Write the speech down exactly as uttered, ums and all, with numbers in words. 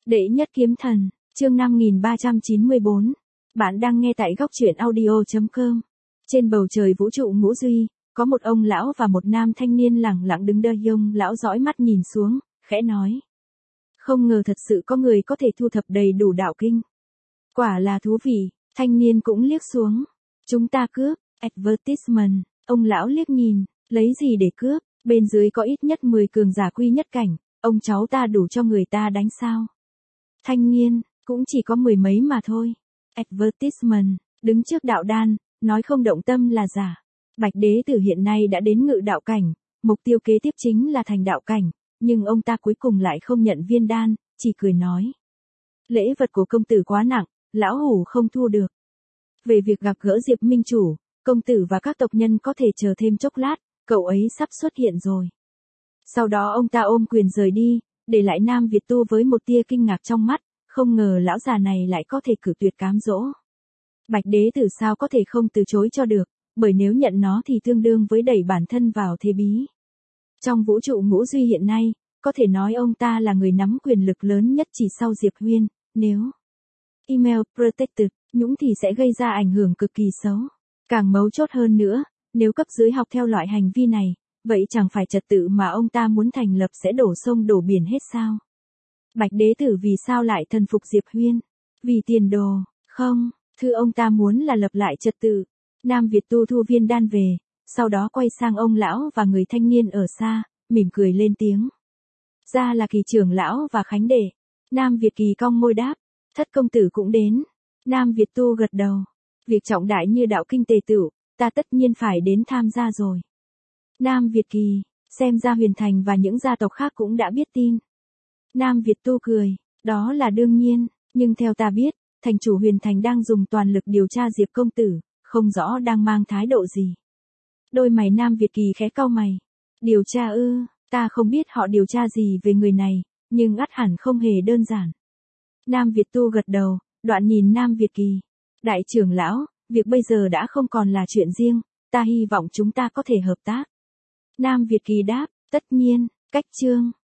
Đệ nhất kiếm thần, chương năm nghìn ba trăm chín mươi bốn. Bạn đang nghe tại góc truyện audio chấm com. Trên bầu trời vũ trụ ngũ duy, có một ông lão và một nam thanh niên lẳng lặng đứng đơ. Ông lão dõi mắt nhìn xuống, khẽ nói. Không ngờ thật sự có người có thể thu thập đầy đủ đạo kinh. Quả là thú vị, thanh niên cũng liếc xuống. Chúng ta cướp, advertisement, ông lão liếc nhìn, lấy gì để cướp, bên dưới có ít nhất mười cường giả quy nhất cảnh, ông cháu ta đủ cho người ta đánh sao. Thanh niên, cũng chỉ có mười mấy mà thôi. Advertisement, đứng trước đạo đan, nói không động tâm là giả. Bạch đế tử hiện nay đã đến ngự đạo cảnh, mục tiêu kế tiếp chính là thành đạo cảnh, nhưng ông ta cuối cùng lại không nhận viên đan, chỉ cười nói. Lễ vật của công tử quá nặng, lão hủ không thu được. Về việc gặp gỡ Diệp Minh Chủ, công tử và các tộc nhân có thể chờ thêm chốc lát, cậu ấy sắp xuất hiện rồi. Sau đó ông ta ôm quyền rời đi, để lại Nam Việt Tu với một tia kinh ngạc trong mắt, không ngờ lão già này lại có thể cử tuyệt cám dỗ. Bạch đế tử sao có thể không từ chối cho được, bởi nếu nhận nó thì tương đương với đẩy bản thân vào thế bí. Trong vũ trụ ngũ duy hiện nay, có thể nói ông ta là người nắm quyền lực lớn nhất chỉ sau Diệp Huyên, nếu email protected, nhũng thì sẽ gây ra ảnh hưởng cực kỳ xấu. Càng mấu chốt hơn nữa, nếu cấp dưới học theo loại hành vi này, vậy chẳng phải trật tự mà ông ta muốn thành lập sẽ đổ sông đổ biển hết sao? Bạch đế tử vì sao lại thần phục Diệp Huyên? Vì tiền đồ, không, thứ ông ta muốn là lập lại trật tự. Nam Việt Tu thu viên đan về, sau đó quay sang ông lão và người thanh niên ở xa, mỉm cười lên tiếng. Ra là Kỳ trưởng lão và Khánh đệ. Nam Việt Kỳ cong môi đáp, thất công tử cũng đến. Nam Việt Tu gật đầu, việc trọng đại như đạo kinh tề tựu, ta tất nhiên phải đến tham gia rồi. Nam Việt Kỳ, xem ra Huyền Thành và những gia tộc khác cũng đã biết tin. Nam Việt Tu cười, đó là đương nhiên, nhưng theo ta biết, thành chủ Huyền Thành đang dùng toàn lực điều tra Diệp công tử, không rõ đang mang thái độ gì. Đôi mày Nam Việt Kỳ khẽ cau mày. Điều tra ư, ta không biết họ điều tra gì về người này, nhưng ắt hẳn không hề đơn giản. Nam Việt Tu gật đầu, đoạn nhìn Nam Việt Kỳ. Đại trưởng lão, việc bây giờ đã không còn là chuyện riêng, ta hy vọng chúng ta có thể hợp tác. Nam Việt Kỳ đáp, tất nhiên, cách chương.